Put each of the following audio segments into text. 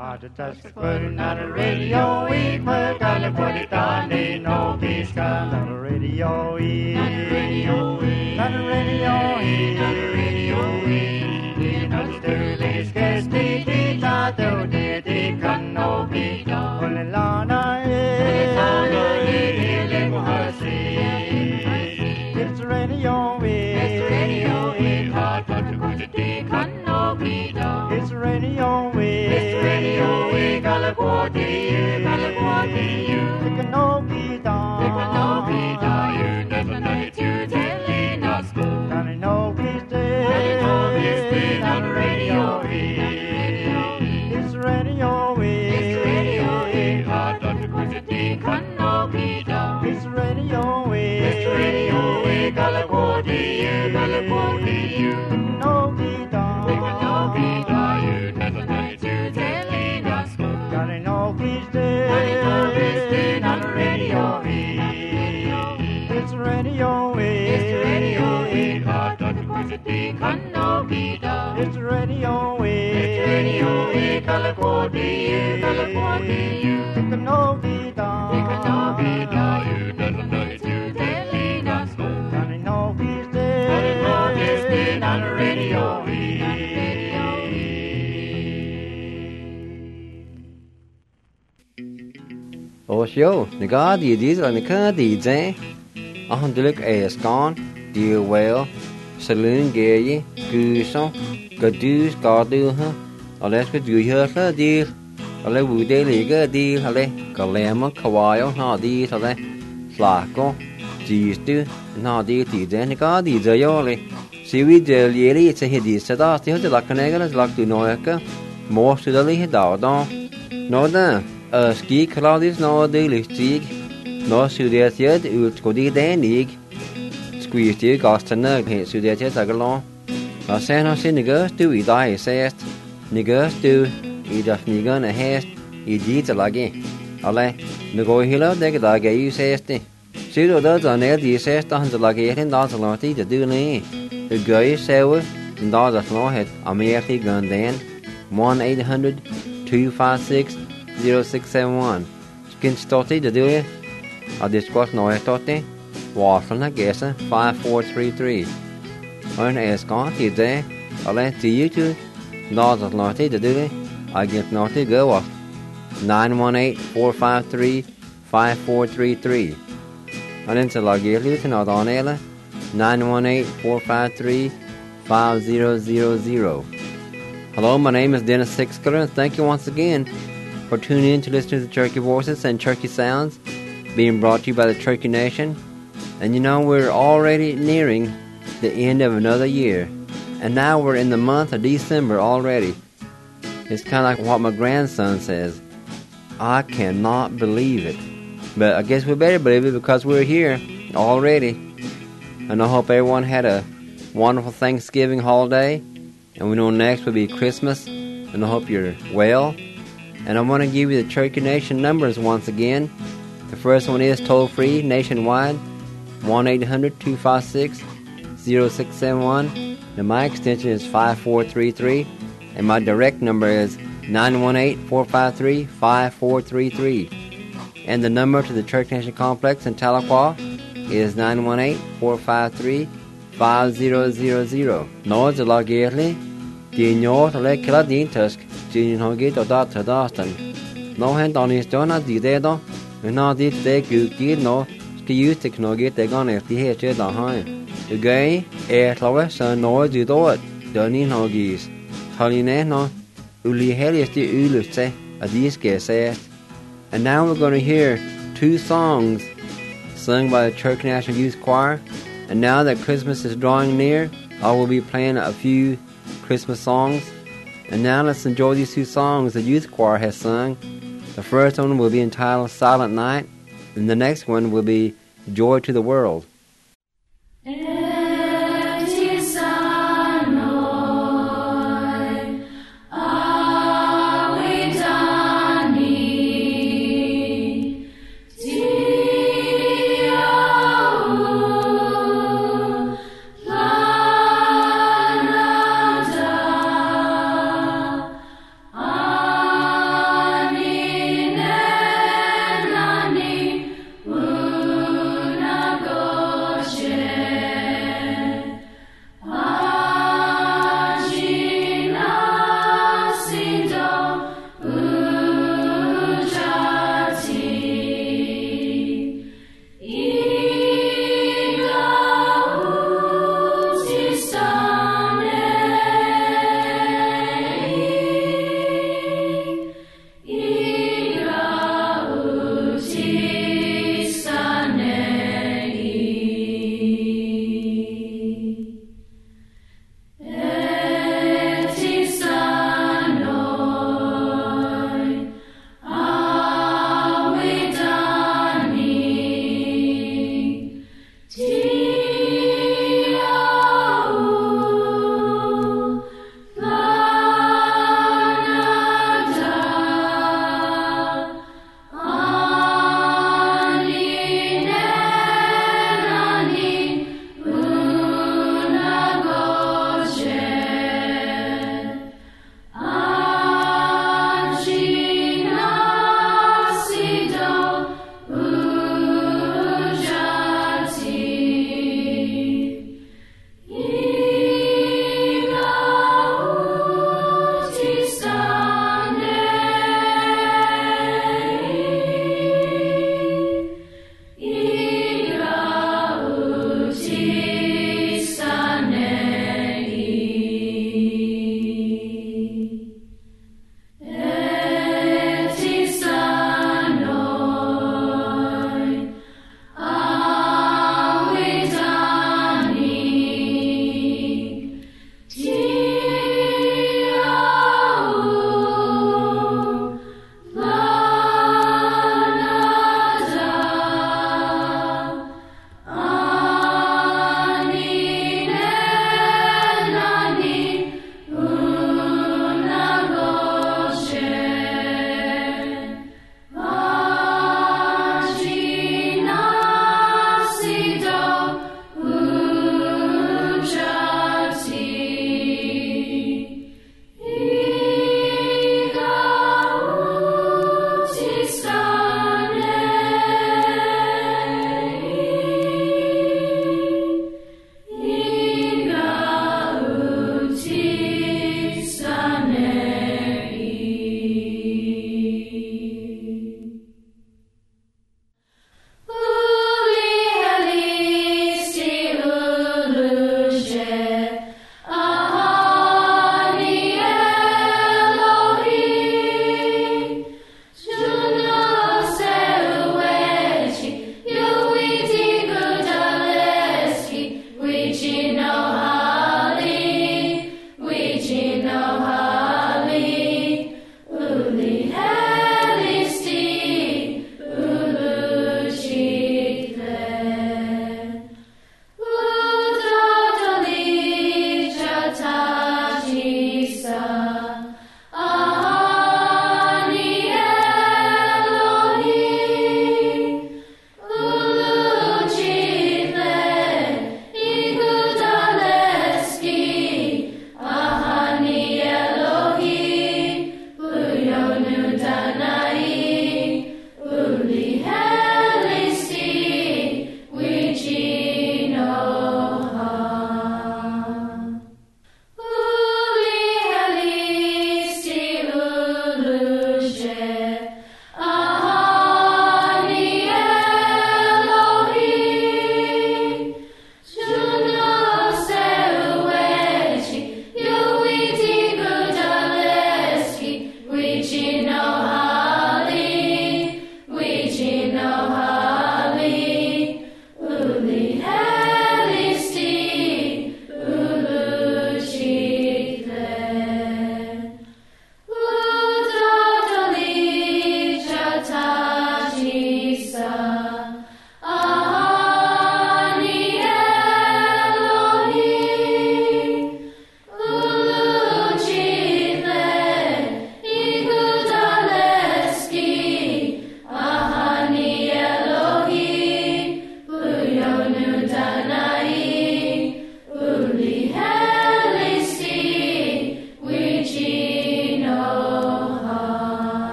Put on the radio, we put on the body down, they know peace come. On the radio, we. On the radio, we. On the radio, we. On the radio, we. You know the Sterling's guest, they not do, they can no be done. When the Lana is. It's the radio, we. It's the radio, we. Hard but the good day can no be done. It's the radio, we. It's the radio, we. California, California. It can no be done. It can no be done. You never know it, you telling us go. Can it no be stayed? Can it no be stayed on the radio, we. It's the radio, we. It's the radio, we. Hard but the good day can no be done. It's the radio, we. It's the radio, we. California, California. It can no be done. It can no be done. You never know it, you telling us go. Can it no be stayed? Can it no be stayed on the radio, we. It's the radio, we. It's the radio, we. Hard but the good day can no be done. It's the radio, we. It's the radio, we. California, California. It can no be done. It can no be done. You never know it, you telling us go. Can it no be stayed? Can it no be stayed on the radio, we. Osho, the God, the deeds and the car, the day. On the look as gone, dear well, saloon gay, gooson, goose, gardu, or let's go do her deal. Or let we daily good deal, or let Galama, Kawaii, how these, or let Flaco, G's do, and how these, the God, the Zayoli. See, we tell ye, it's a hideous set off the Lacanegas, like to Noaka, more to the Lee Dowdon. No, then, ski Claudius, no daily stick. No studiet yet, ut go di den ig. Squeeze the Gostana, studiet yet agalon. No sen no sin niggas do I die, says. Niggas do, I just nigan a hast, I deeds a laggy. Ale, no go hilla, they get like you says. Pseudo does on air, the says, the laggy and does a lot to do me. The guy sour, and does a floor head, a merely gun then. 1-800-256-0671. Skin stotty to do it. I discuss no tote, Waffle Gessa 5433. On as gone today, I let to you to North of Naughty to do it. I get Naughty go off 918-453-5433. And then to log you to not on Ella 918-453-5000. Hello, my name is Dennis Sixker, and thank you once again for tuning in to listen to the Cherokee Voices and Cherokee Sounds, being brought to you by the Cherokee Nation. And you know, we're already nearing the end of another year. And now we're in the month of December already. It's kind of like what my grandson says. I cannot believe it. But I guess we better believe it because we're here already. And I hope everyone had a wonderful Thanksgiving holiday. And we know next will be Christmas. And I hope you're well. And I want to give you the Cherokee Nation numbers once again. The first one is toll-free nationwide, 1-800-256-0671. And my extension is 5433. And my direct number is 918-453-5433. And the number to the Cherokee Nation Complex in Tahlequah is 918-453-5000. North of Lagerly, the north of Lake Kiladin Tusk, Junior Hogget or Dr. Dawson. No hand on his donor, the dedo. And now did they good no ski used to get the gun if the head jet on high. The gay air flowers and no do it. Dunning hoggies. Holly no Uli Helius the Ulus say a disc says. And now we're going to hear two songs sung by the Cherokee National Youth Choir. And now that Christmas is drawing near, I will be playing a few Christmas songs. And now let's enjoy these two songs the youth choir has sung. The first one will be entitled Silent Night, and the next one will be Joy to the World. Ah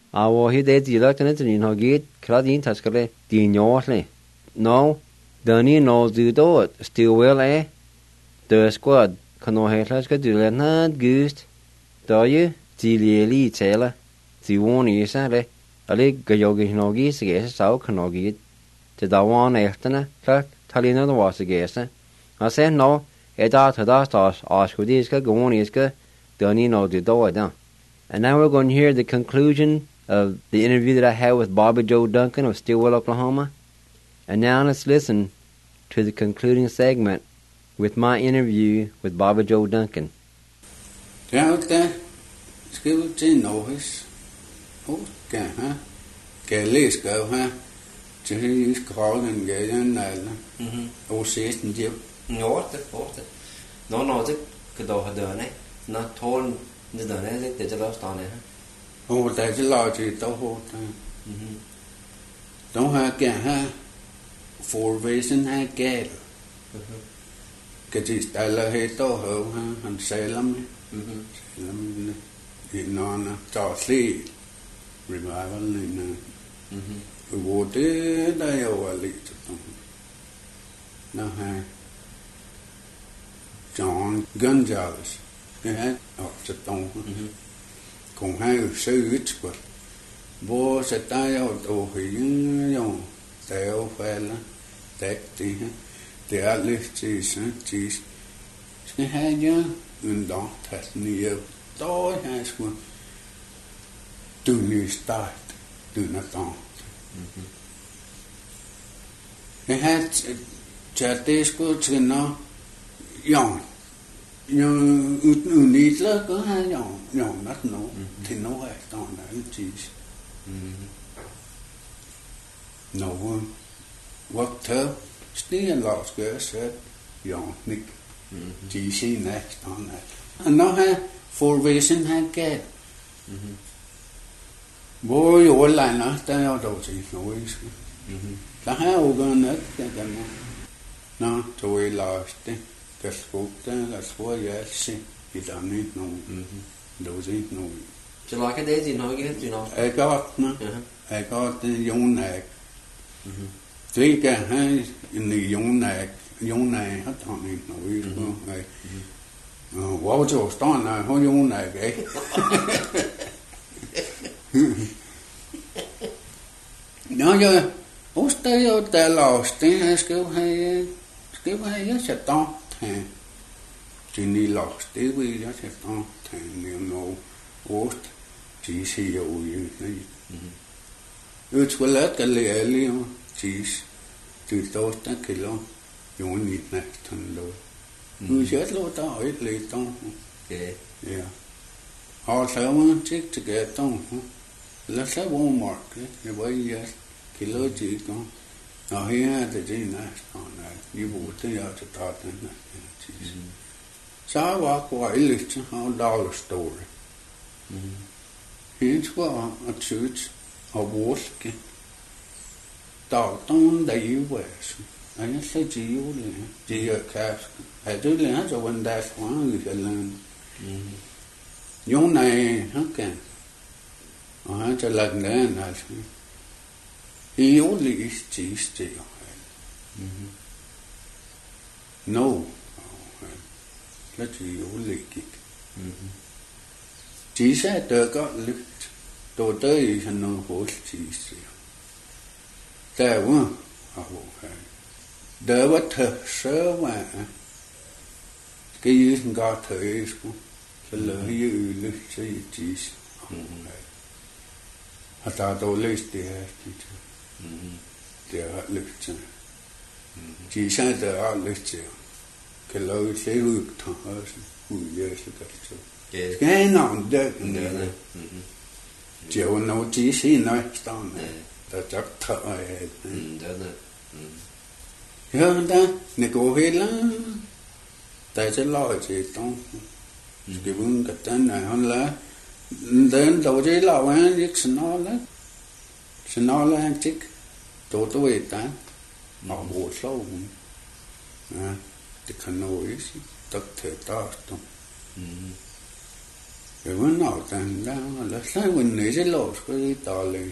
Our he did the elected in her gate, Claudine Tascale, the Northley. No, Danny knows the door, still well, eh? The squad, Cano Hetlaska do let not goose. Do you? The Lily Taylor, the one is a leg Gayogi Nogis against South Canogi. The Dawan Eftana, Clark, Talina was against her. I said no, it out to that stars, Oscodiska, Goniska, Danny knows the door down. And now we're going to hear the conclusion of the interview that I had with Bobby Joe Duncan of Stillwell, Oklahoma. And now let's listen to the concluding segment with my interview with Bobby Joe Duncan. Out there, skriv til Norges. Okay, huh? Kan jeg læse skrev her? Til skrålen gav jeg en alder. Og ses den hjem. Norte. No, det kan du have done. Not told the done it, det er lost on it. Og der er til lavet til dog hårdt. Dog har jeg her forvæsen her gal. Kan de stille helt dog høv her, han sæler mig. Selvom når han tager slet revivalen hvor det der er jo lidt når han John Gonzalez det her også dog cũng hay sư ít quá bố sẽ tay ở đồ hình nhau tèo phải là tết thì để ăn chỉ cái hai nhá đó thật nhiều tối hay xuống từ new start từ nó to cái hai chả tết của chuyện nó dọn nhưng ít là có hai nhỏ nát nó thì nó phải toàn là chỉ nó what thơ still lost girls dọn nick chỉ xin này toàn này nó hay formation hay cái bố vô lại nó tao đầu chỉ nói là hai ô gần nữa cái nó tôi lost cái cuộc đó là số giờ xin thì làm nít nó đầu gì nó Chỉ là cái đấy gì nói cái gì nó ai có nó ai có dùng này tuy cái hai người dùng này hết thằng này nói không ai wow cho tao là họ dùng này cái nó giờ Australia ta lost hay kêu hay rất là to chỉ đi lost tiêu vi rất là to nếu nó Aust chỉ sử dụng như thế này ước là cái lẽ liền chỉ từ tối tới cái lo dùng nhịp này thành rồi chết lo ta hỏi lì to họ sao mà chiếc cái to là sao Walmart cái bây giờ cái lối chỉ có họ hiện thì chỉ là họ này đi bộ tới giờ cho ta thế này sao vào quậy lịch họ dollar store hiện qua ở church ở bố cái tạo tông đầy về anh sẽ chỉ ở cash hay tôi là cho vấn đề hóa người phải làm giống này hết cả họ cho lần nữa là yếu lý chỉ no là chỉ yếu lý chỉ sẽ được có lực tôi tới thành nó hỗ chỉแต่ว่าđỡ bất thật sớ mà cái gì có thể sẽ lỡ như lực sẽ chỉ hạt ta tôi lấy để lực chỉ sẽ đỡ lực cái lối sẽ vượt thẳng hơn hủy diệt sự thật cái nào được chiều nó chỉ xin nói tao này ta chắc thở ấy nhớ ta này cô hết lắm tại sẽ lo gì tao cái vương cái tên này hơn là đến đầu chơi lo á biết xin nó là chiếc tổ tôi ta họ bộ sâu thì khăn nổi tất thể ta tao Cái vấn nào thành ra là sai quên này sẽ lột cái tỏ lì.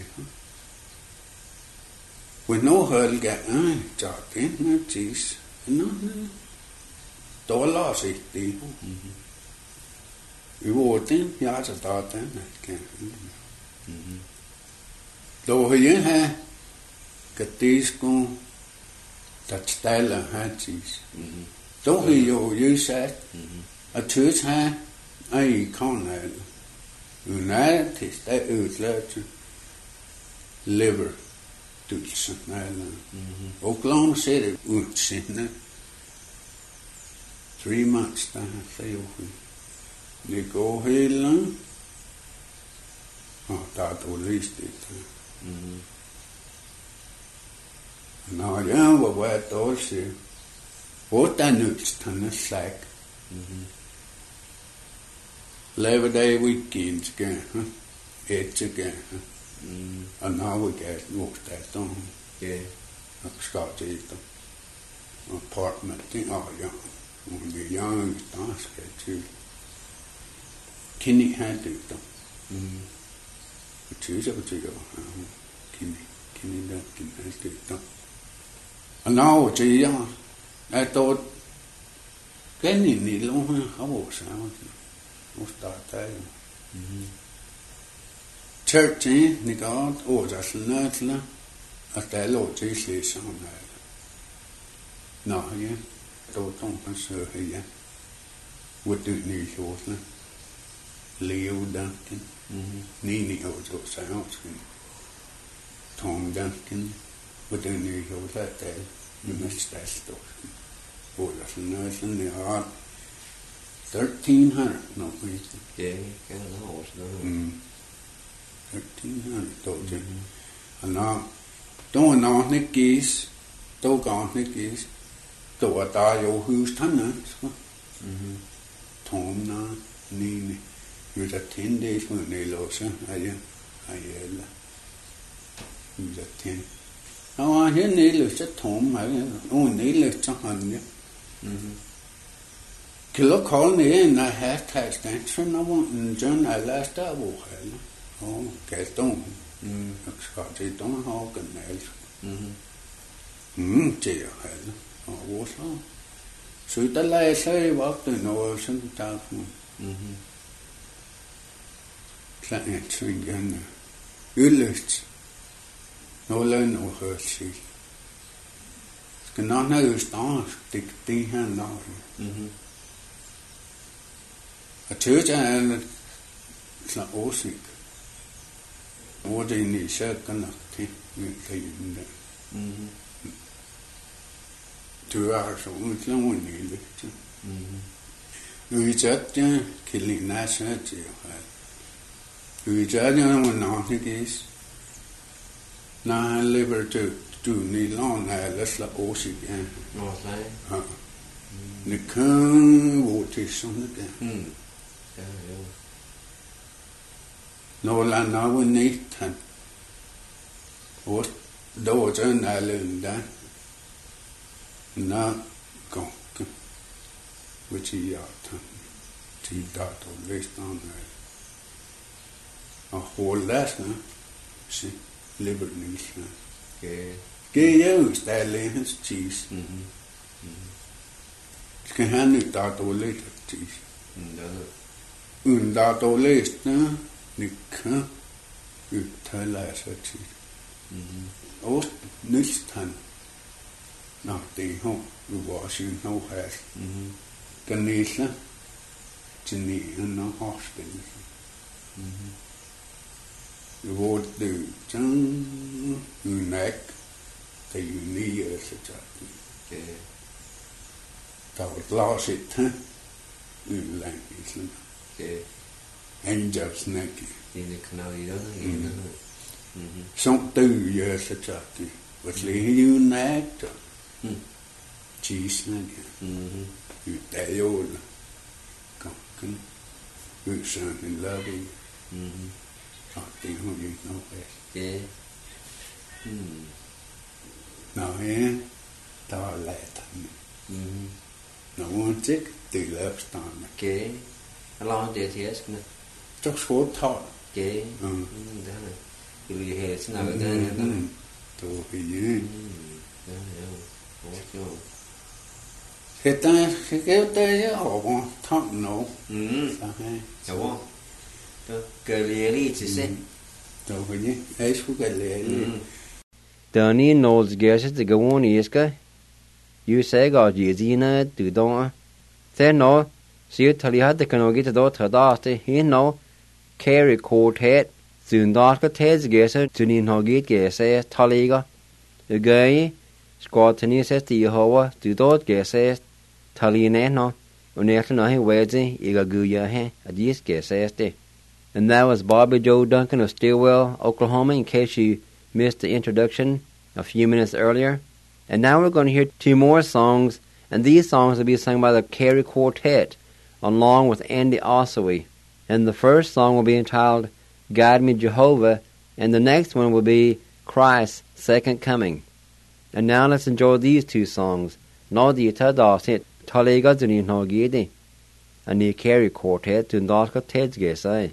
Quên nó hơn cả trả tiền nó chỉ nó tỏ lo gì tí. Vì vô tiếng giá cho tỏ tên này kìa. Đồ hơi ha cái tí cũng thật tay là hai chỉ. Đồ hơi vô dưới sát. Ở trước ha ai con này nãy thì sẽ lên liver tụt này là Oklahoma sẽ được xin nè 3 months ta phải vô đi cô hay lắm ta tổ list ta nó ra vào qua tổ sẽ bố ta nụt thằng nó sạch Labor Day weekends again, it's again, and now we get walked that on, start it, apartment thing, young, when you're young, that's good too. Kenny had it, choose up to go, Kenny that can have it, and now it's young, I thought, Kenny need long, how was I? Start there. Church ni God order snötla att det låter sig som här. Nej, då kan så igen. Vad du nu gjorde. Leo Duncan. Ni också så här. Tom Duncan. Vad du nu gjorde det. Du måste stå. Order snötla ni har 1300 no please. Yeah, cái nó hồ sơ. 1300 tổ chức. Nó tôi nói cái kis, tôi còn cái kis, tôi ta yêu hữu thân nữa. Thom na ni you the 10 days when they lost ai là you the 10. Nó hiện nay là rất thom mà ôn này là chắc hẳn nhé. Cái lúc khó này là hát thái sản cho nó vẫn chân là last đã bộ hệ cái tông có gì tông họ cần này chỉ hệ vô sao sự ta lại xây bắt từ nó sinh ta không lại chuyện gần ylös nó lên nó hơi gì cái nó đó tích tí hơn nó church là åsik. Och det är ni sökande till utläggande. Tyvärr så utlån ni lite. Utsätta killarna söker här. Utsätta någon annanigis. När han lever till ni lån eller slå åsik. Ja. Ni kan gå till sådana där. Nå landa var nytt och då sen är lunda na gång which är att till dator listan och hållas na så lever nysna ge ju stället cheese ska han nu dator lite cheese dator listan ni kan uttala sig till. Och nystan när det har var sin här. Kan ni se till ni en avspel. Vårt dujan unik det unika så att ta glaset utlänningen. Angels neki. Ini kenal dia tu. Som tu giờ sẽ trở thì vật lý như nát rồi. Cheese neki. Đại yêu là còn cái người sang in love. Thì không gì nó về. Nào he, ta lại thành. Nó muốn chết từ lớp stan. Okay. Along the TS nữa. cho số thọ chế ừ đó là vì hệ sinh nào đó đó tôi thì nhé đó đó thì ta cái kéo tay á họ thọ nổ sao hay đúng không cái lìa đi chỉ sẽ tôi thì nhé ấy số cái lệ tờ ni nô ghé sẽ cái món này cái you sẽ gọi gì nữa từ đó thế nó siêu thali hát cái nó cái đó thở đó thì hiến nó carry quartet dừng đó cái thế ghé sẽ từ nhìn họ ghé sẽ thali cái cái squad thì sẽ thì họ từ đó ghé sẽ thali nè nó nè nó hay về gì cái guya hay adis ghé sẽ and that was Bobby Joe Duncan of Stillwell, Oklahoma, in case you missed the introduction a few minutes earlier. And now we're going to hear two more songs, and these songs will be sung by the Carey Quartet, along with Andy Ossowy. And the first song will be entitled Guide Me Jehovah, and the next one will be Christ's Second Coming. And now let's enjoy these two songs. Nodi Tadasit, Talega Zunin Hogidi, and the Carey Quartet, Dundalka Tedsgesai.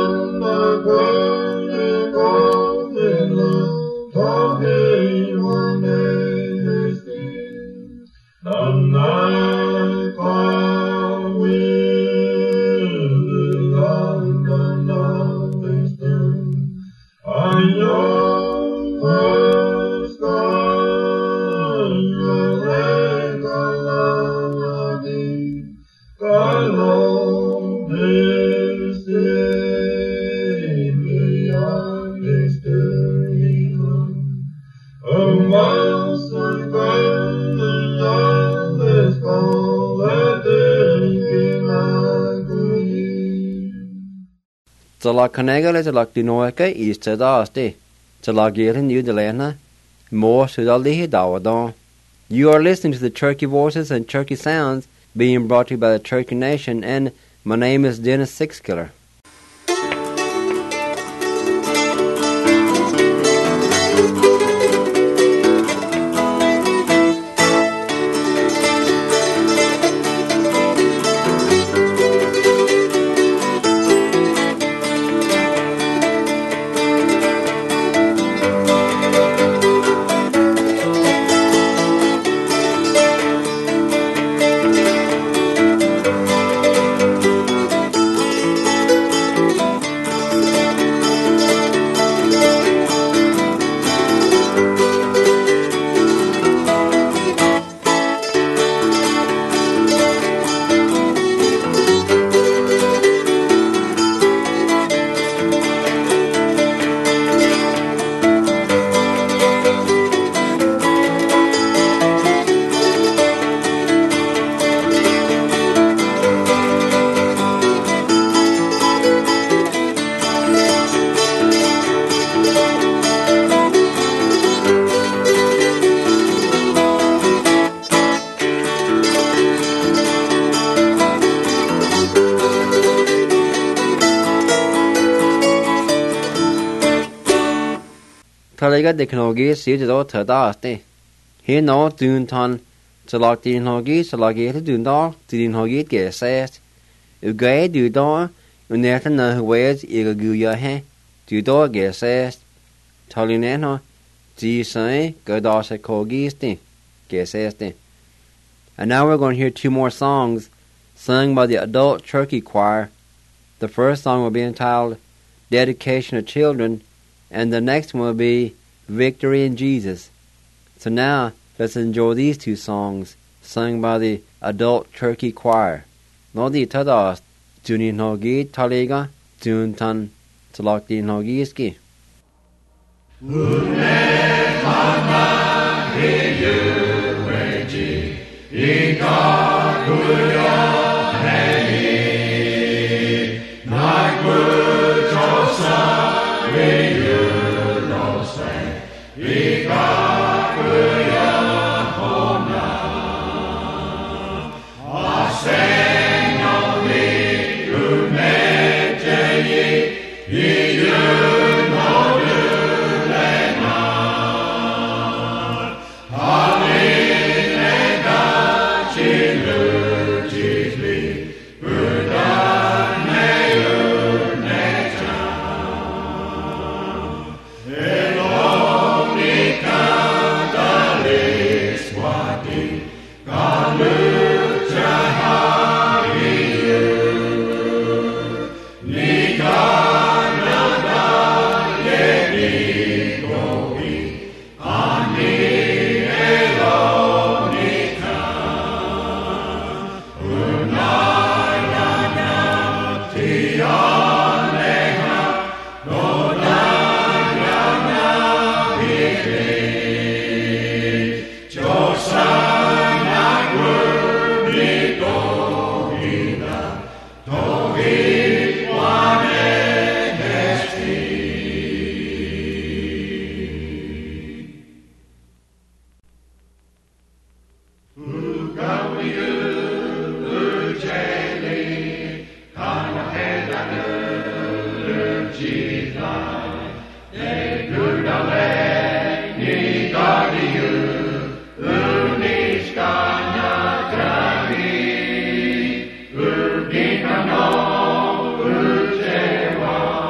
Tala Kanegale to Lak Dinoaka East to Dasti. Tala Galen New Delena. More Sudalihi Dawadon. You are listening to the Turkey Voices and Turkey Sounds being brought to you by the Turkey Nation, and my name is Dennis Sixkiller. Taliga Diknogi Sido Tadasti. He no Dunton to lock the Hogi, to log it to Dundal, to the Hogi get says. You gay do door, you never know who wears Igaguya he, do door get says. Tolineno, G say, Godasa Kogisti, get says. And now we're going to hear two more songs sung by the adult Turkey choir. The first song will be entitled Dedication to Children, and the next one will be Victory in Jesus. So now, let's enjoy these two songs sung by the adult Turkey choir. Nodi tadas, Junin Hogi Taliga, Juntan, Talakdi Hogiski. Urgina no, urgewa.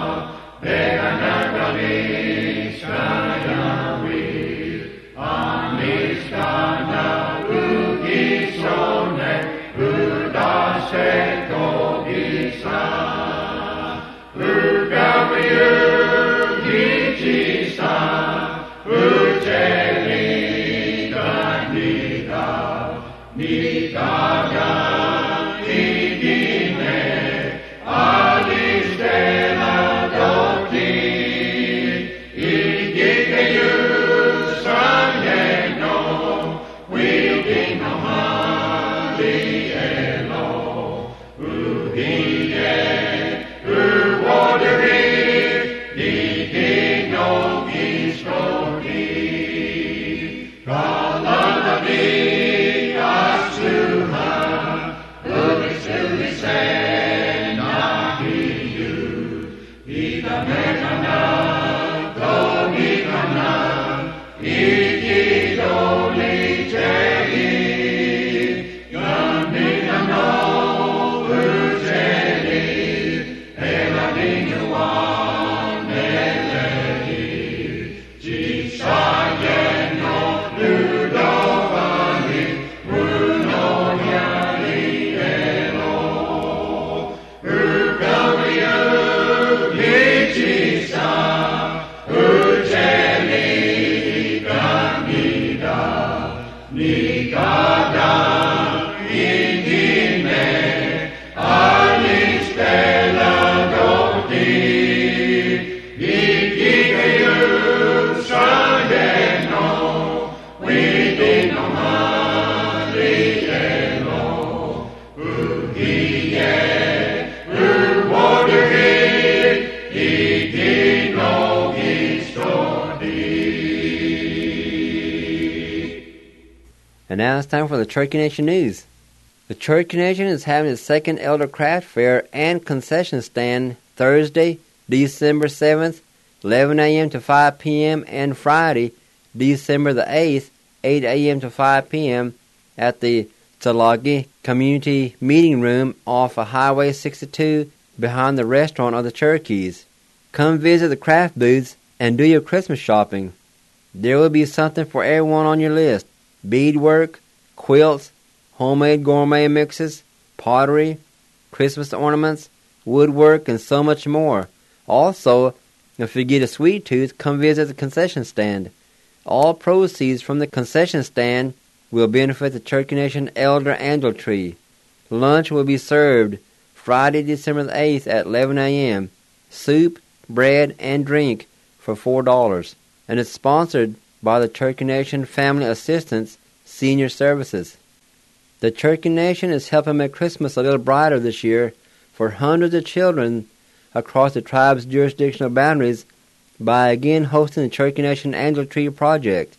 And now it's time for the Cherokee Nation News. The Cherokee Nation is having its second Elder Craft Fair and concession stand Thursday, December 7th, 11 a.m. to 5 p.m. and Friday, December the 8th, 8 a.m. to 5 p.m. at the Tsalagi Community Meeting Room off of Highway 62 behind the restaurant of the Cherokees. Come visit the craft booths and do your Christmas shopping. There will be something for everyone on your list. Beadwork, quilts, homemade gourmet mixes, pottery, Christmas ornaments, woodwork, and so much more. Also, if you get a sweet tooth, come visit the concession stand. All proceeds from the concession stand will benefit the Cherokee Nation Elder Angel Tree. Lunch will be served Friday, December the 8th at 11 a.m. Soup, bread, and drink for $4. And it's sponsored by the Cherokee Nation Family Assistance Senior Services. The Cherokee Nation is helping make Christmas a little brighter this year for hundreds of children across the tribe's jurisdictional boundaries by again hosting the Cherokee Nation Angel Tree Project.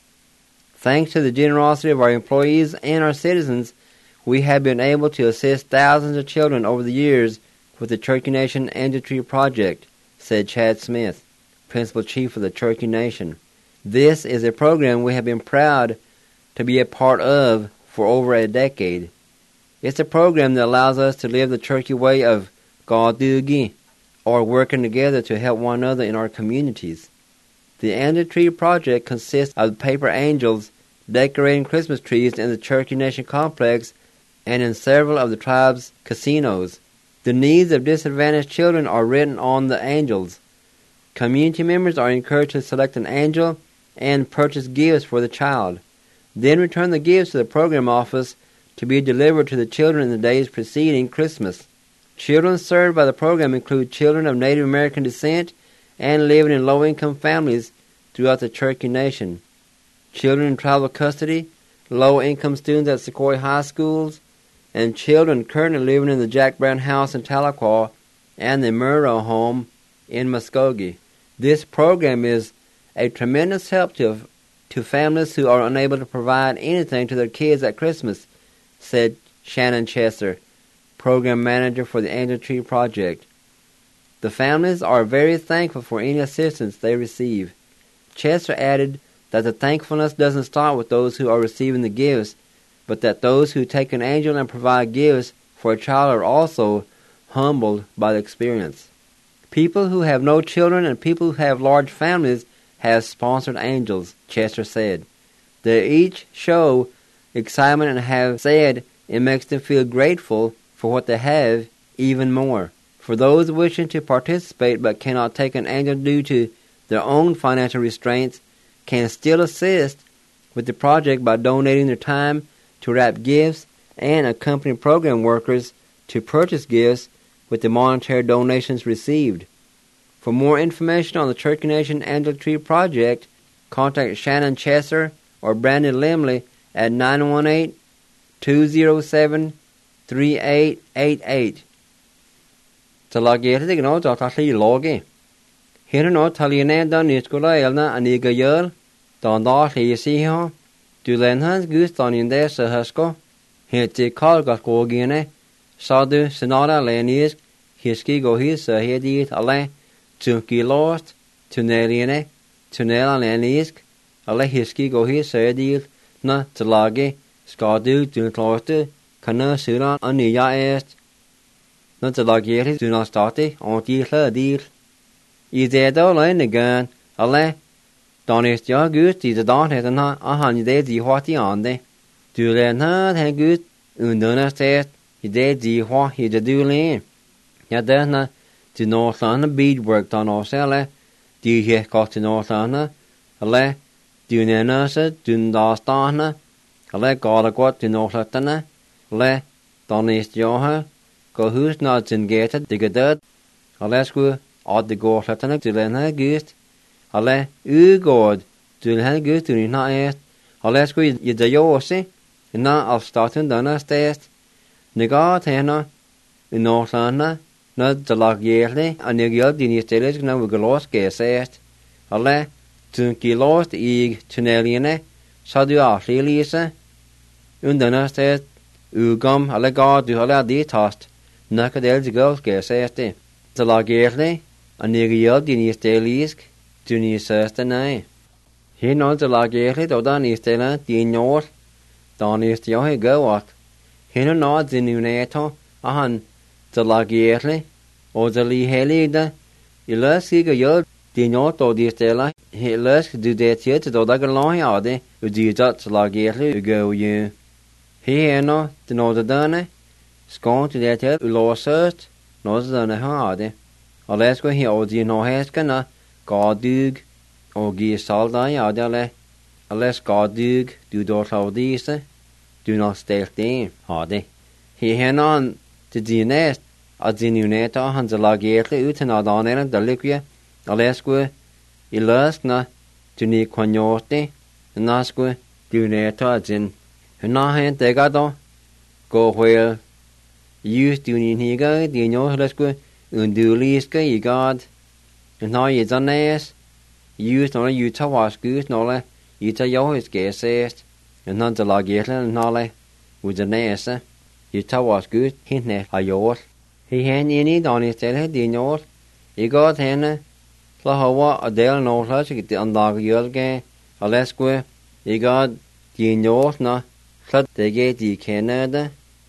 Thanks to the generosity of our employees and our citizens, we have been able to assist thousands of children over the years with the Cherokee Nation Angel Tree Project, said Chad Smith, Principal Chief of the Cherokee Nation. This is a program we have been proud to be a part of for over a decade. It's a program that allows us to live the Cherokee way of Gaudugi, or working together to help one another in our communities. The Angel Tree Project consists of paper angels decorating Christmas trees in the Cherokee Nation complex and in several of the tribe's casinos. The needs of disadvantaged children are written on the angels. Community members are encouraged to select an angel and purchase gifts for the child. Then return the gifts to the program office to be delivered to the children in the days preceding Christmas. Children served by the program include children of Native American descent and living in low-income families throughout the Cherokee Nation. Children in tribal custody, low-income students at Sequoia High Schools, and children currently living in the Jack Brown House in Tahlequah and the Murrow Home in Muskogee. This program is a tremendous help to families who are unable to provide anything to their kids at Christmas, said Shannon Chester, Program Manager for the Angel Tree Project. The families are very thankful for any assistance they receive. Chester added that the thankfulness doesn't start with those who are receiving the gifts, but that those who take an angel and provide gifts for a child are also humbled by the experience. People who have no children and people who have large families have sponsored angels, Chester said. They each show excitement and have said it makes them feel grateful for what they have even more. For those wishing to participate but cannot take an angel due to their own financial restraints, can still assist with the project by donating their time to wrap gifts and accompany program workers to purchase gifts with the monetary donations received. For more information on the Cherokee Nation Angel Tree Project, contact Shannon Chester or Brandon Limley at 918-207-3888. Talagete de no tatli logi. Here no taliane dan niskola elna aniga yel, dan da hisiho, du lenhans gustan in der sahasko, heti kalga kogine, sadu senara lenis, hiski go his hedit ale, tunki lost, tuneline, tunelan enisk, alle hiski go hi sedil, na talagi, skadu, tunkloste, kana suran ania est, na talagi tunastati, onti dir. I dedo lein again, alle, donist ja gut, I de dan het na, ahan de di hwati ande. Du len ha, hen gut, undunast est, I de di hwa, I de du len. Ja, na, du northana beadwork dan oselle, du he got to northana, alle, du nenase, du dastana, alle, gada got du northana, alle, donist ja, go hus na zin geta, digedad, alle sku, ad de gortana, du len ha gut, alle, god, du len ha gut, du na est, alle sku, je de jose, na afstatun dana stest, negad hena, in northana, na de lagiele, an negel die niet stil is, na we gelos geest, alle, toen kilost ig tuneliene, sadu aflelise, und dana stest, ugam, alle god, du alle die tast, na kadel de gelos geest, de lagiele, an negel die niet stil is, tu niet seste nee. Hier nou de lagiele, do dan niet stil, die noord, dan is jo he gewat. Hier nou de nuneto, ahan, de lagiele, o de li helide, I løske gjør de nåt og de stiller, he løske du det til da det lang av det, og de tatt lagiele gå jo. Her nå, de nå det denne, skån til det til ulåsøst, nå det denne har det. Og løske her og de nå heskene, gadug, og gi salda ja det, alle skadug, du dår av disse, du nå stelt det, har det. Her nå, til de næst, at de uneta han de lagiele ut en adaneren delikje, alesque I løskna tu ni konjote, nasque du uneta din. Huna hen tegado, go wheel, use du ni higa, di no lesque, unduliske I god, and now ye danes, use no you tawaskus nole, ita yo is gesest, and none de lagiele nole, with the nese, you tawaskus, hintne a yor. He hen ini dani stelle di nor. I god henne la hawa a del nor la sig an dag yelge alesque I god di nor na slat dege di kenede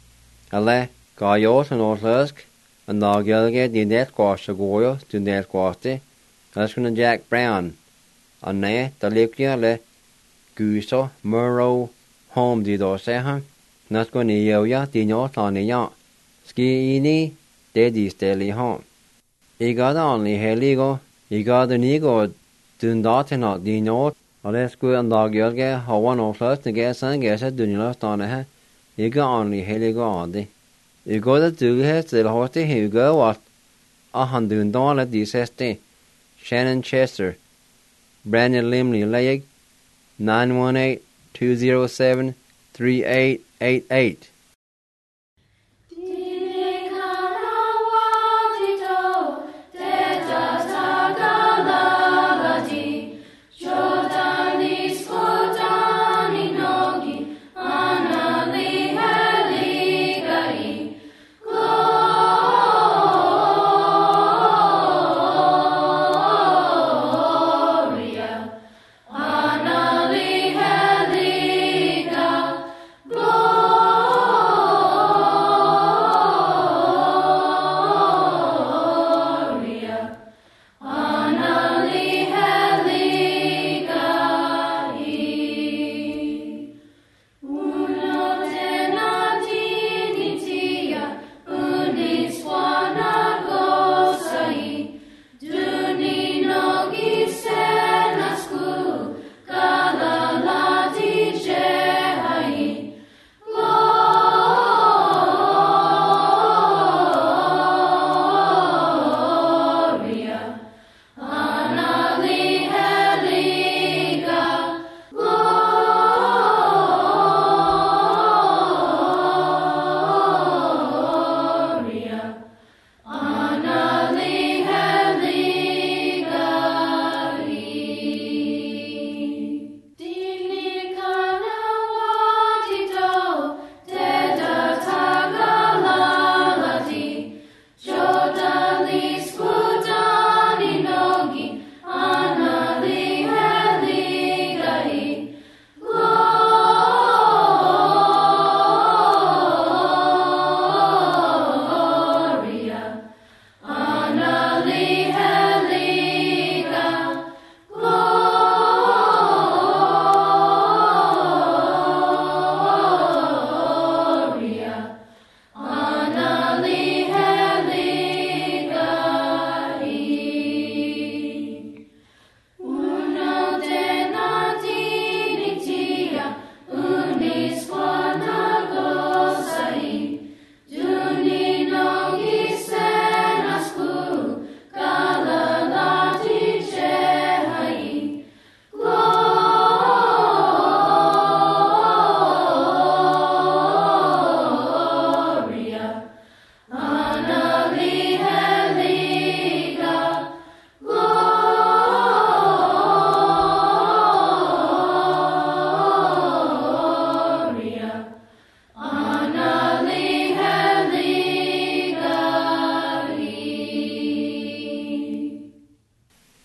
ale ga yor nor lask an dag yelge di net kwash goyo du net kwaste alesque Jack Brown an ne dalikya le guso muro home di do se ha nasko ni yoya di nor tani ya ski ini Dedi steli hon. I gada anli heligo, I gada nigo dundatena di not, alesku an dagjölge hawan oflöst nige san gesa dunilöst anehe, I ga anli heligo andi. I gada dughe stil hosti hugo wat ahan dundale di sesti, Shannon Chester, Brandon Limley Leig, 918-207-3888.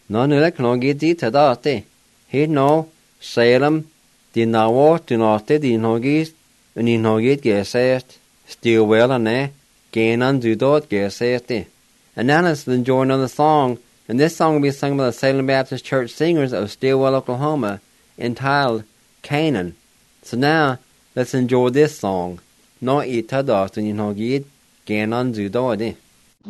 Nó nữa là nó ghi tí thật đó tê. Hết nó Salem thì nào vô thì nó tê thì nó ghi kìa xét Stilwell and nè Canaan do dot kìa xét tê. And now let's enjoy another song. And this song will be sung by the Salem Baptist Church Singers of Stilwell, Oklahoma, entitled Canaan. So now let's enjoy this song. Nó ít thật đó thì nó ghi Canaan do dot tê.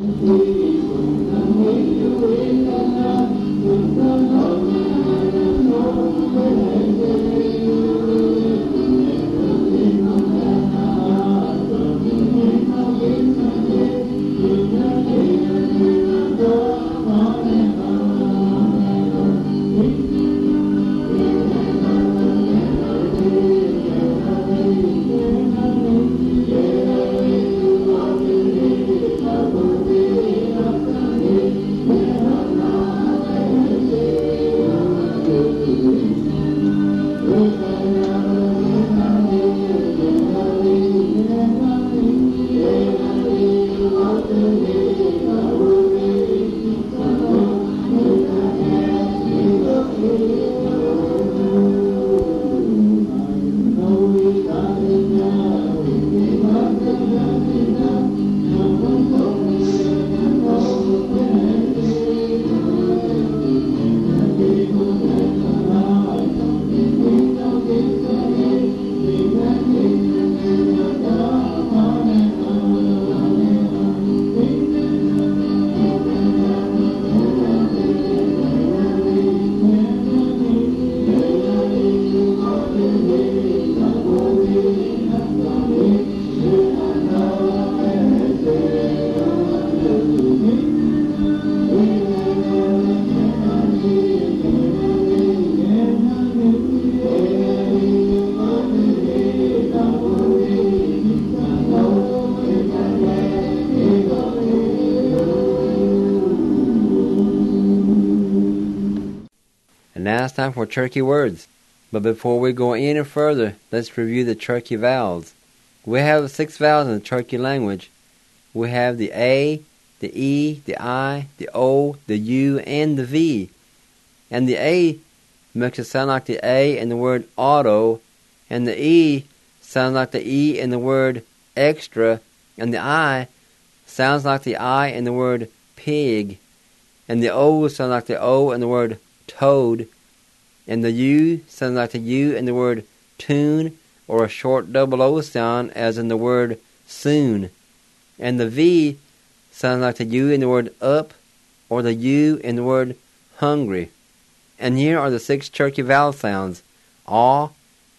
Now it's time for Turkey words. But before we go any further, let's review the Turkey vowels. We have 6 vowels in the Turkey language. We have the A, the E, the I, the O, the U, and the V. And the A makes it sound like the A in the word auto, and the E sounds like the E in the word extra, and the I sounds like the I in the word pig, and the O sounds like the O in the word toad, and the U sounds like the U in the word tune, or a short double O sound as in the word soon. And the V sounds like the U in the word up, or the U in the word hungry. And here are the 6 Turkey vowel sounds: A,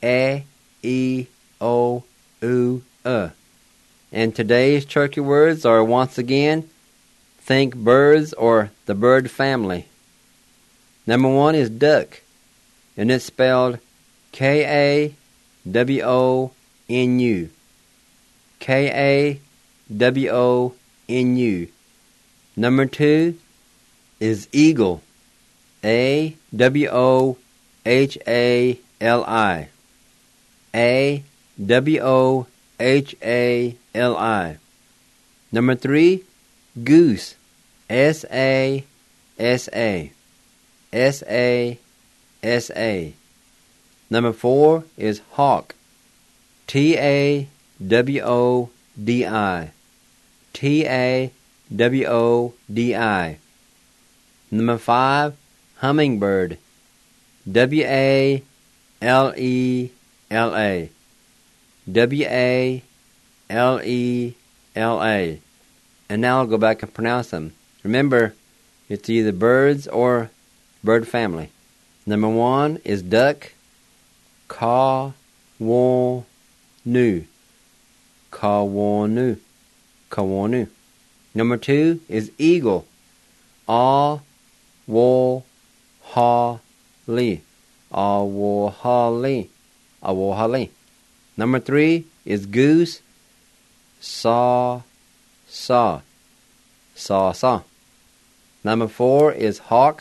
E, O, U, And today's Turkey words are once again, think birds or the bird family. Number 1 is duck, and it's spelled K-A-W-O-N-U. K-A-W-O-N-U. Number 2 is eagle, A-W-O-H-A-L-I. A-W-O-H-A-L-I. Number 3, goose, S-A-S-A. S-A-S-A. Number 4 is hawk, T-A-W-O-D-I. T-A-W-O-D-I. Number 5, hummingbird, W-A-L-E-L-A. W-A-L-E-L-A. And now I'll go back and pronounce them. Remember, it's either birds or bird family. Number 1 is duck, Ka-wa-nu. Ka-wa-nu. Ka-wa-nu. Number 2 is eagle, A-wo-ha-li. A-wo-ha-li. A-wo-ha-li. Number 3 is goose, Sa-sa. Sa-sa. Number 4 is hawk,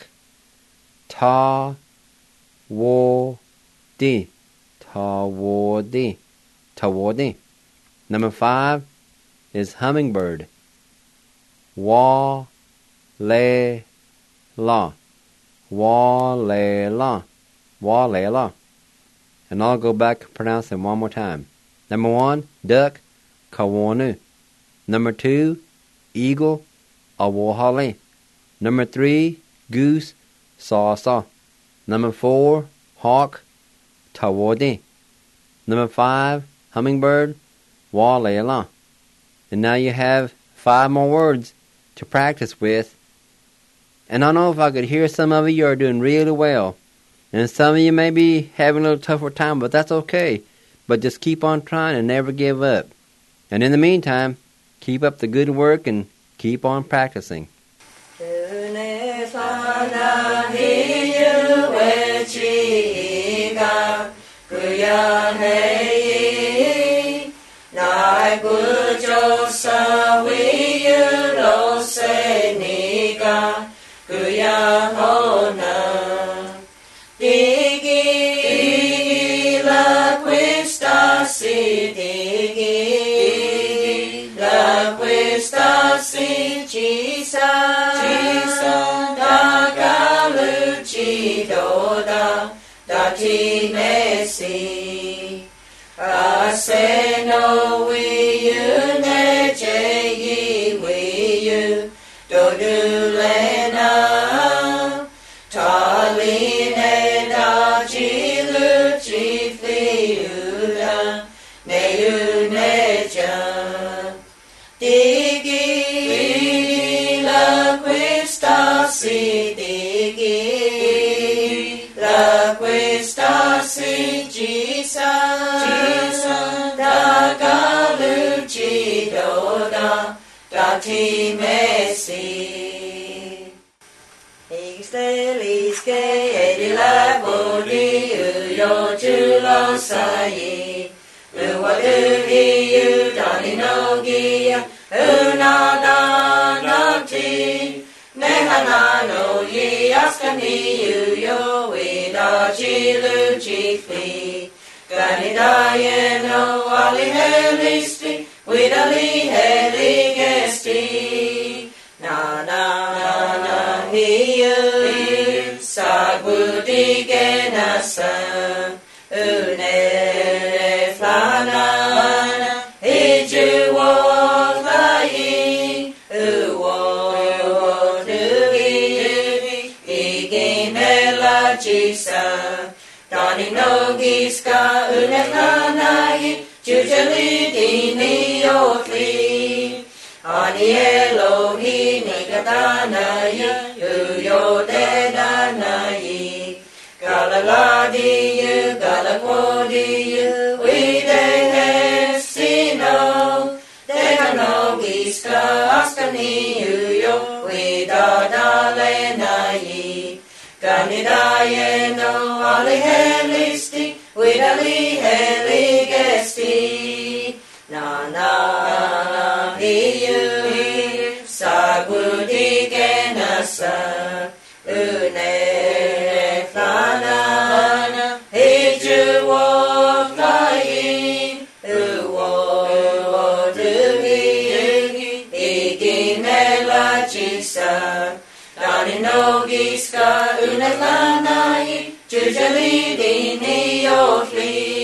Ta-wo-di. Ta-wo-di. Ta-wo-di. Number 5 is hummingbird, Wa-le-la. Walela. Walela. And I'll go back and pronounce them one more time. Number 1, duck, kawonu. Number 2, eagle, awohale. Number 3, goose, sasa. Number 4, hawk, tawode. Number 5, hummingbird, walela. And now you have 5 more words to practice with. And I know if I could hear some of you are doing really well. And some of you may be having a little tougher time, but that's okay. But just keep on trying and never give up. And in the meantime, keep up the good work and keep on practicing. Aseno wiyu neche yi wiyu dodulena taline da jilu chifliuda neyu necha digi la questa si digi la questa si jisa Dati Messi Ixteliske edila bodi uyo julo sayi Uwa duhi u dani nogia unada nati Nehana no yi askani uyo wida jilu jifli Ganidaye no ali helisti Widali heli gesti na na na hiu sagudi genasa une flana hiju wolayi uwo dugi iginela jisa dani nogiska une flanayi Jujali dini yotli Ani Elohi nigatanayi Uyo denanayi Galaladiyu galakwodiyu Uide hesino Dekano giska askani uyo Uidadalenayi Ganidaye no alihelisti Widali heli gesti na na hiu sagudi genasa une flana hiju woflayi uwo dugi iginela jisa dani nogiska une flanayi Jujali dini yofli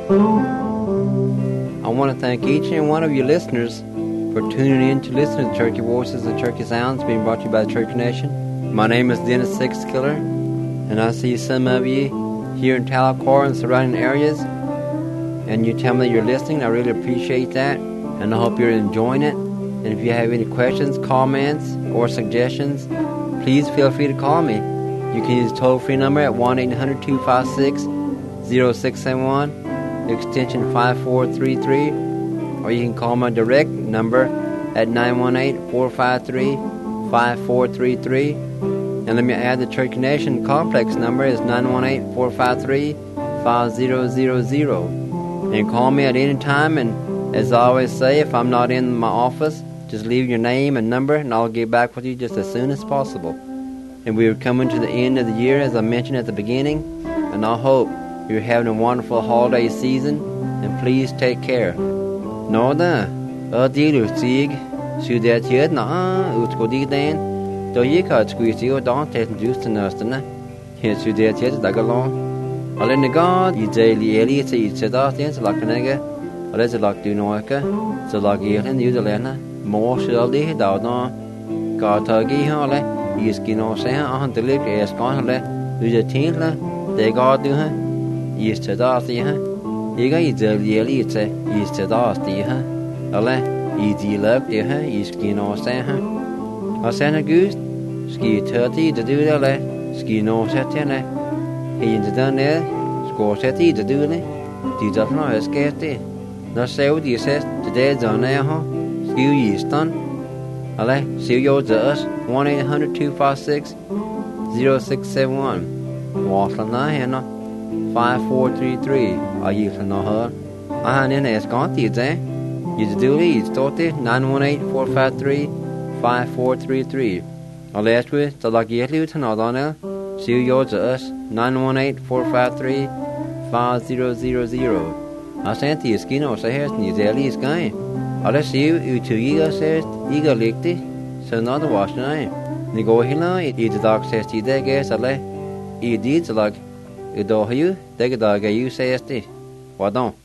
I want to thank each and one of you listeners for tuning in to listen to Cherokee Voices and Cherokee Sounds being brought to you by the Cherokee Nation. My name is Dennis Sixkiller, and I see some of you here in Tahlequah and surrounding areas, and you tell me that you're listening. I really appreciate that, and I hope you're enjoying it. And if you have any questions, comments, or suggestions, please feel free to call me. You can use the toll-free number at 1-800-256-0671, extension 5433, or you can call my direct number at 918-453-5433. And let me add the Cherokee Nation complex number is 918-453-5000. And call me at any time, and as I always say, if I'm not in my office, just leave your name and number, and I'll get back with you just as soon as possible. And we are coming to the end of the year, as I mentioned at the beginning, and I hope you're having a wonderful holiday season, and please take care. Nó da, đi được sig, sự đẹp chết nó, có đi đến, tôi ý cả squeeze siêu đó thế just nè, hiện sự đẹp chết đã cái lo, ở lên cái gì dễ li sẽ đó thế là cái này cái, ở đây là từ nói cái, là cái lên như thế này, mua sữa đi đào nó, cả thời kỳ họ lấy, cái nó sẽ ăn từ lúc cái con lấy, bây giờ thiên là, để có được ha, sẽ đó thì ha. Iga idel yeli te istedasti ha ale idilak de ha iskino se ha asena gust ski 30 de dule skino setene hin de dane sko seti de dule di dafno eskete na seu di ses de zone ha ski yistan ale see yo us 1-800-256-0671 Waslana hena 5433 ở gì là nó hơn nên là có tiền thế you do it start 918-453-5433 ở last week the lucky lưu thằng nào đó nữa see yours us 918-453-5000 ở sáng thì skin ở sẽ hết như thế lý cái ở đây see you to you sẽ you lịch đi so nó đó wash này ni go hila it dog says ti de guess ale it did like Ido hiu, dega da ga yu se este. Wadon.